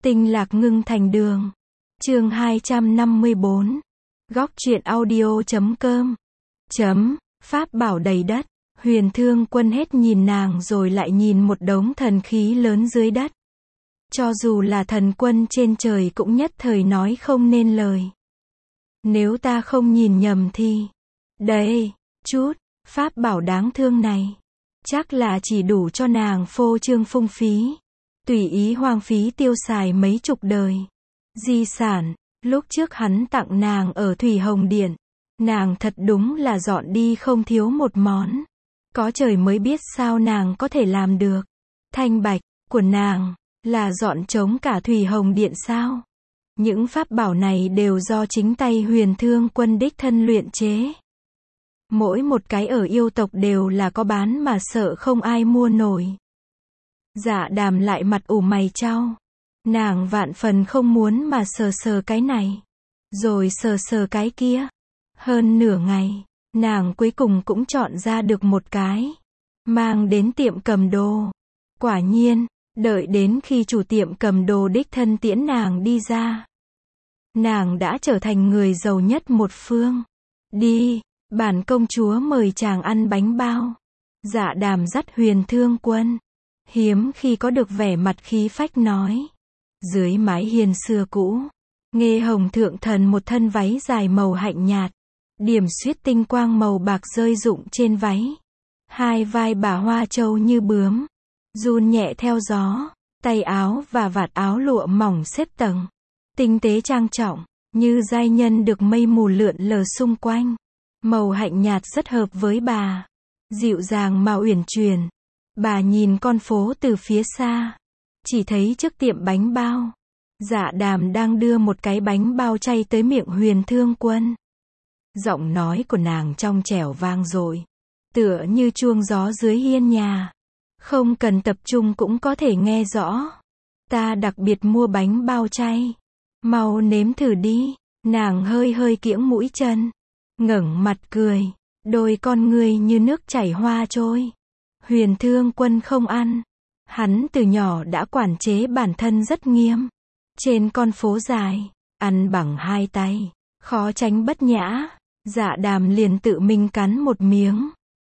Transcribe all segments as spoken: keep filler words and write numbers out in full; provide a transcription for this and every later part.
Tinh lạc ngưng thành đường. Chương hai trăm năm mươi bốn. Góc truyện audio chấm com. Chấm, pháp bảo đầy đất. Huyền Thương Quân hết nhìn nàng rồi lại nhìn một đống thần khí lớn dưới đất. Cho dù là thần quân trên trời cũng nhất thời nói không nên lời. Nếu ta không nhìn nhầm thì, đây, chút, pháp bảo đáng thương này, chắc là chỉ đủ cho nàng phô trương phung phí, tùy ý hoang phí tiêu xài mấy chục đời. Di sản, lúc trước hắn tặng nàng ở Thủy Hồng Điện, nàng thật đúng là dọn đi không thiếu một món. Có trời mới biết sao nàng có thể làm được. Thanh bạch của nàng là dọn trống cả Thủy Hồng Điện sao? Những pháp bảo này đều do chính tay Huyền Thương Quân đích thân luyện chế. Mỗi một cái ở yêu tộc đều là có bán mà sợ không ai mua nổi. Dạ Đàm lại mặt ủ mày chau. Nàng vạn phần không muốn mà sờ sờ cái này, rồi sờ sờ cái kia. Hơn nửa ngày, nàng cuối cùng cũng chọn ra được một cái, mang đến tiệm cầm đồ. Quả nhiên, đợi đến khi chủ tiệm cầm đồ đích thân tiễn nàng đi ra, nàng đã trở thành người giàu nhất một phương. Đi, bản công chúa mời chàng ăn bánh bao. Dạ Đàm dắt Huyền Thương Quân, hiếm khi có được vẻ mặt khí phách nói. Dưới mái hiên xưa cũ, Nghê Hồng thượng thần một thân váy dài màu hạnh nhạt, điểm xuyết tinh quang màu bạc rơi rụng trên váy. Hai vai bà hoa châu như bướm, run nhẹ theo gió, tay áo và vạt áo lụa mỏng xếp tầng, tinh tế trang trọng, như giai nhân được mây mù lượn lờ xung quanh. Màu hạnh nhạt rất hợp với bà, dịu dàng mà uyển chuyển. Bà nhìn con phố từ phía xa, chỉ thấy trước tiệm bánh bao, Dạ Đàm đang đưa một cái bánh bao chay tới miệng Huyền Thương Quân. Giọng nói của nàng trong trẻo vang dội, tựa như chuông gió dưới hiên nhà. Không cần tập trung cũng có thể nghe rõ. Ta đặc biệt mua bánh bao chay, mau nếm thử đi. Nàng hơi hơi kiễng mũi chân, ngẩng mặt cười, đôi con ngươi như nước chảy hoa trôi. Huyền Thương Quân không ăn. Hắn từ nhỏ đã quản chế bản thân rất nghiêm. Trên con phố dài, ăn bằng hai tay, khó tránh bất nhã. Dạ Đàm liền tự mình cắn một miếng,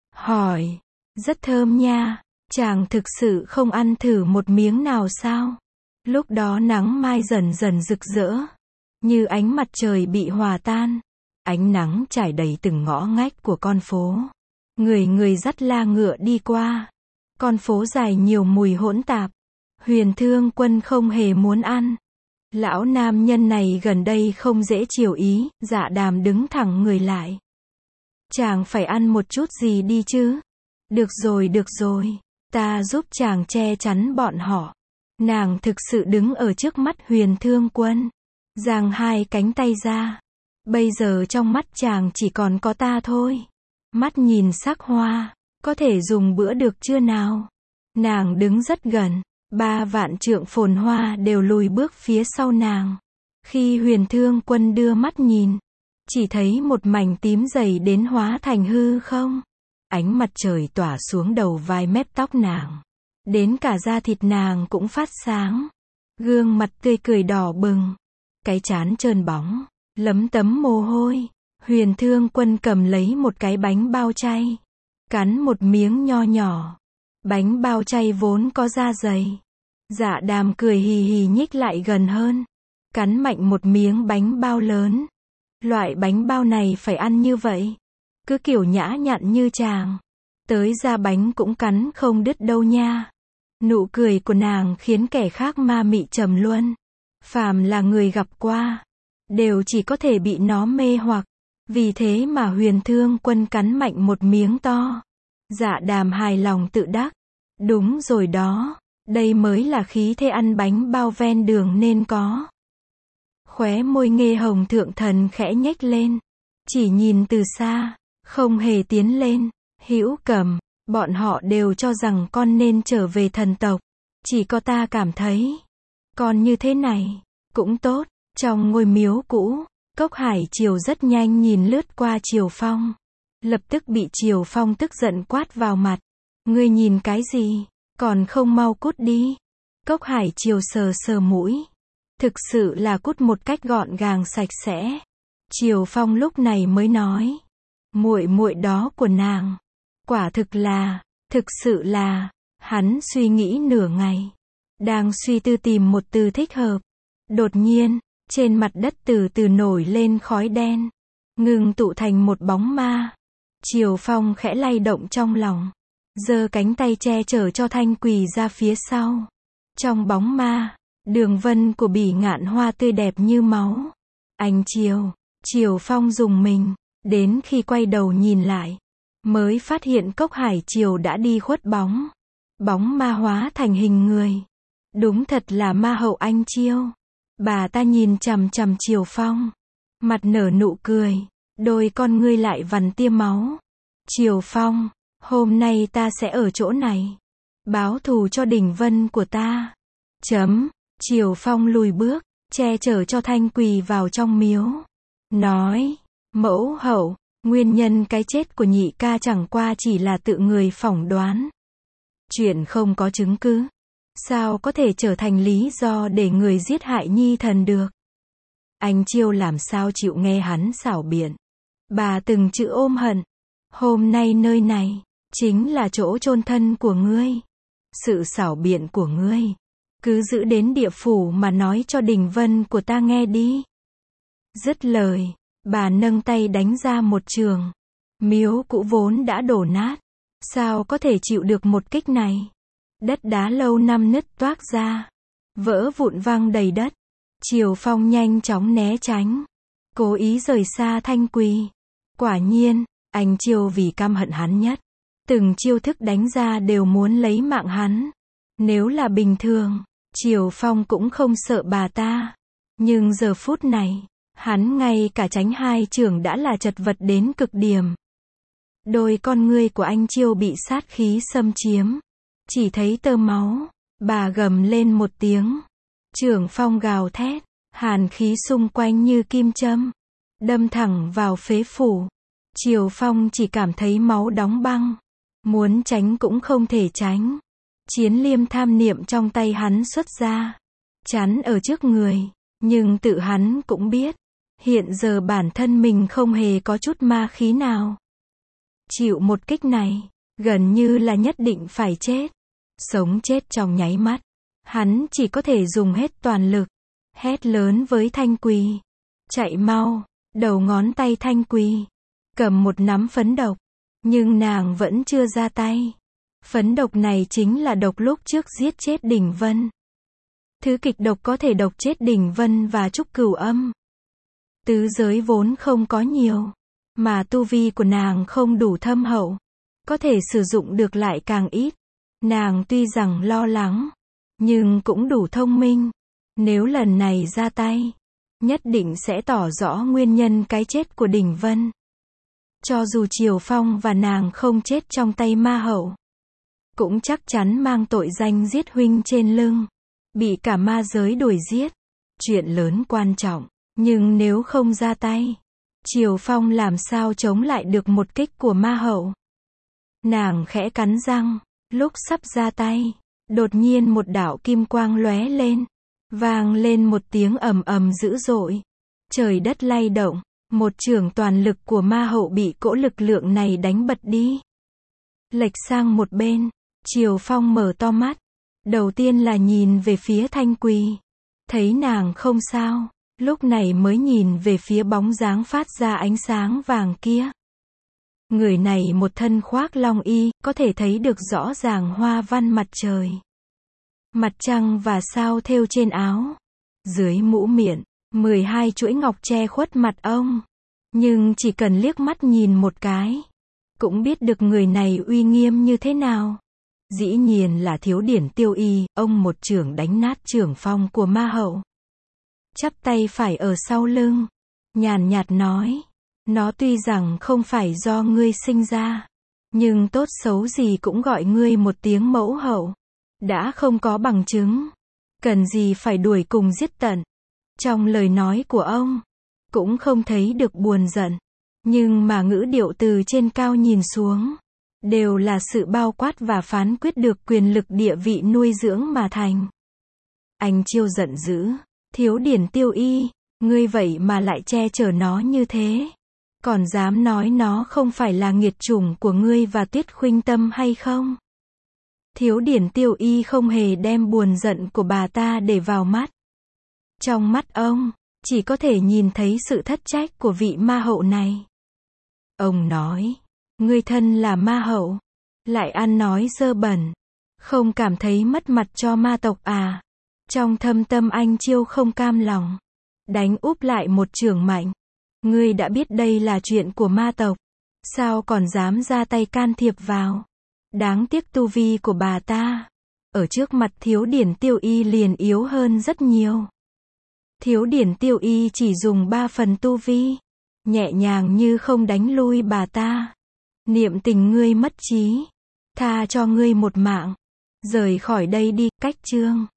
hỏi, rất thơm nha, chàng thực sự không ăn thử một miếng nào sao? Lúc đó nắng mai dần dần rực rỡ, như ánh mặt trời bị hòa tan. Ánh nắng trải đầy từng ngõ ngách của con phố. Người người dắt la ngựa đi qua. Con phố dài nhiều mùi hỗn tạp. Huyền Thương Quân không hề muốn ăn. Lão nam nhân này gần đây không dễ chiều ý. Dạ Đàm đứng thẳng người lại. Chàng phải ăn một chút gì đi chứ. Được rồi được rồi, ta giúp chàng che chắn bọn họ. Nàng thực sự đứng ở trước mắt Huyền Thương Quân, giang hai cánh tay ra. Bây giờ trong mắt chàng chỉ còn có ta thôi. Mắt nhìn sắc hoa, có thể dùng bữa được chưa nào? Nàng đứng rất gần, ba vạn trượng phồn hoa đều lùi bước phía sau nàng. Khi Huyền Thương Quân đưa mắt nhìn, chỉ thấy một mảnh tím dày đến hóa thành hư không. Ánh mặt trời tỏa xuống đầu vai mép tóc nàng, đến cả da thịt nàng cũng phát sáng. Gương mặt tươi cười đỏ bừng, cái trán trơn bóng, lấm tấm mồ hôi. Huyền Thương Quân cầm lấy một cái bánh bao chay, cắn một miếng nho nhỏ. Bánh bao chay vốn có da dày. Dạ Đàm cười hì hì nhích lại gần hơn, cắn mạnh một miếng bánh bao lớn. Loại bánh bao này phải ăn như vậy, cứ kiểu nhã nhặn như chàng, tới da bánh cũng cắn không đứt đâu nha. Nụ cười của nàng khiến kẻ khác ma mị trầm luân. Phàm là người gặp qua, đều chỉ có thể bị nó mê hoặc. Vì thế mà Huyền Thương Quân cắn mạnh một miếng to. Dạ Đàm hài lòng tự đắc. Đúng rồi đó, đây mới là khí thế ăn bánh bao ven đường nên có. Khóe môi Nghê Hồng thượng thần khẽ nhếch lên, chỉ nhìn từ xa, không hề tiến lên. Hữu Cầm, bọn họ đều cho rằng con nên trở về thần tộc. Chỉ có ta cảm thấy, con như thế này, cũng tốt. Trong ngôi miếu cũ, Cốc Hải Triều rất nhanh nhìn lướt qua Triều Phong. Lập tức bị Triều Phong tức giận quát vào mặt. Ngươi nhìn cái gì? Còn không mau cút đi. Cốc Hải Triều sờ sờ mũi, Thực sự là cút một cách gọn gàng sạch sẽ. Triều Phong lúc này mới nói, muội muội đó của nàng, quả thực là, thực sự là, hắn suy nghĩ nửa ngày, đang suy tư tìm một từ thích hợp. Đột nhiên, trên mặt đất từ từ nổi lên khói đen, ngưng tụ thành một bóng ma. Triều Phong khẽ lay động trong lòng, giơ cánh tay che chở cho Thanh Quỳ ra phía sau. Trong bóng ma, đường vân của Bỉ Ngạn Hoa tươi đẹp như máu. Anh Triều, Triều Phong rùng mình, đến khi quay đầu nhìn lại, mới phát hiện Cốc Hải Triều đã đi khuất bóng. Bóng ma hóa thành hình người. Đúng thật là ma hậu Anh Chiêu. Bà ta nhìn chằm chằm Triều Phong, mặt nở nụ cười, đôi con ngươi lại vằn tia máu. Triều Phong, hôm nay ta sẽ ở chỗ này, báo thù cho đỉnh vân của ta. Chấm. Triều Phong lùi bước, che chở cho Thanh Quỳ vào trong miếu. Nói, mẫu hậu, nguyên nhân cái chết của nhị ca chẳng qua chỉ là tự người phỏng đoán. Chuyện không có chứng cứ, sao có thể trở thành lý do để người giết hại nhi thần được. Anh Chiêu làm sao chịu nghe hắn xảo biện. Bà từng chữ ôm hận. Hôm nay nơi này, chính là chỗ chôn thân của ngươi. Sự xảo biện của ngươi, cứ giữ đến địa phủ mà nói cho đình vân của ta nghe đi. Dứt lời, bà nâng tay đánh ra một trường. Miếu cũ vốn đã đổ nát, sao có thể chịu được một kích này. Đất đá lâu năm nứt toác ra, vỡ vụn văng đầy đất. Triều Phong nhanh chóng né tránh, cố ý rời xa Thanh Quỳ. Quả nhiên, anh Chiêu vì căm hận hắn nhất, từng chiêu thức đánh ra đều muốn lấy mạng hắn. Nếu là bình thường, Triều Phong cũng không sợ bà ta. Nhưng giờ phút này, hắn ngay cả tránh hai chưởng đã là chật vật đến cực điểm. Đôi con ngươi của anh Chiêu bị sát khí xâm chiếm, chỉ thấy tơ máu. Bà gầm lên một tiếng, Trưởng phong gào thét, hàn khí xung quanh như kim châm, đâm thẳng vào phế phủ. Triều Phong chỉ cảm thấy máu đóng băng, muốn tránh cũng không thể tránh. Chiến liêm tham niệm trong tay hắn xuất ra, chắn ở trước người, nhưng tự hắn cũng biết, hiện giờ bản thân mình không hề có chút ma khí nào. Chịu một kích này, gần như là nhất định phải chết. Sống chết trong nháy mắt, hắn chỉ có thể dùng hết toàn lực, hét lớn với Thanh Quỳ. Chạy mau. Đầu ngón tay Thanh Quỳ cầm một nắm phấn độc, nhưng nàng vẫn chưa ra tay. Phấn độc này chính là độc lúc trước giết chết Đỉnh Vân. Thứ kịch độc có thể độc chết Đỉnh Vân và Trúc Cửu Âm. Tứ giới vốn không có nhiều, mà tu vi của nàng không đủ thâm hậu, có thể sử dụng được lại càng ít. Nàng tuy rằng lo lắng, nhưng cũng đủ thông minh. Nếu lần này ra tay, nhất định sẽ tỏ rõ nguyên nhân cái chết của Đỉnh Vân. Cho dù Triều Phong và nàng không chết trong tay ma hậu, cũng chắc chắn mang tội danh giết huynh trên lưng, bị cả ma giới đuổi giết. Chuyện lớn quan trọng, nhưng nếu không ra tay, Triều Phong làm sao chống lại được một kích của ma hậu. Nàng khẽ cắn răng, lúc sắp ra tay, đột nhiên một đạo kim quang lóe lên, vang lên một tiếng ầm ầm dữ dội. Trời đất lay động, một chưởng toàn lực của ma hậu bị cỗ lực lượng này đánh bật đi. Lệch sang một bên, Triều Phong mở to mắt, đầu tiên là nhìn về phía Thanh Quỳ, thấy nàng không sao, lúc này mới nhìn về phía bóng dáng phát ra ánh sáng vàng kia. Người này một thân khoác long y, có thể thấy được rõ ràng hoa văn mặt trời, mặt trăng và sao thêu trên áo. Dưới mũ miệng, mười hai chuỗi ngọc che khuất mặt ông. Nhưng chỉ cần liếc mắt nhìn một cái, cũng biết được người này uy nghiêm như thế nào. Dĩ nhiên là Thiếu Điển Tiêu Y, ông một chưởng đánh nát chưởng phong của ma hậu. Chắp tay phải ở sau lưng, nhàn nhạt nói, nó tuy rằng không phải do ngươi sinh ra, nhưng tốt xấu gì cũng gọi ngươi một tiếng mẫu hậu. Đã không có bằng chứng, cần gì phải đuổi cùng giết tận. Trong lời nói của ông, cũng không thấy được buồn giận, nhưng mà ngữ điệu từ trên cao nhìn xuống, đều là sự bao quát và phán quyết được quyền lực địa vị nuôi dưỡng mà thành. Anh Chiêu giận dữ, Thiếu điển tiêu y, ngươi vậy mà lại che chở nó như thế. Còn dám nói nó không phải là nghiệt chủng của ngươi và Tuyết Khuynh Tâm hay không? Thiếu điển tiêu y không hề đem buồn giận của bà ta để vào mắt. Trong mắt ông, chỉ có thể nhìn thấy sự thất trách của vị ma hậu này. Ông nói, ngươi thân là ma hậu, lại ăn nói dơ bẩn, không cảm thấy mất mặt cho ma tộc à? Trong thâm tâm anh Chiêu không cam lòng, đánh úp lại một chưởng mạnh. Ngươi đã biết đây là chuyện của ma tộc, sao còn dám ra tay can thiệp vào? Đáng tiếc tu vi của bà ta, ở trước mặt thiếu điển tiêu y liền yếu hơn rất nhiều. Thiếu điển tiêu y chỉ dùng ba phần tu vi, nhẹ nhàng như không đánh lui bà ta. Niệm tình ngươi mất trí, tha cho ngươi một mạng, rời khỏi đây đi, cách chương.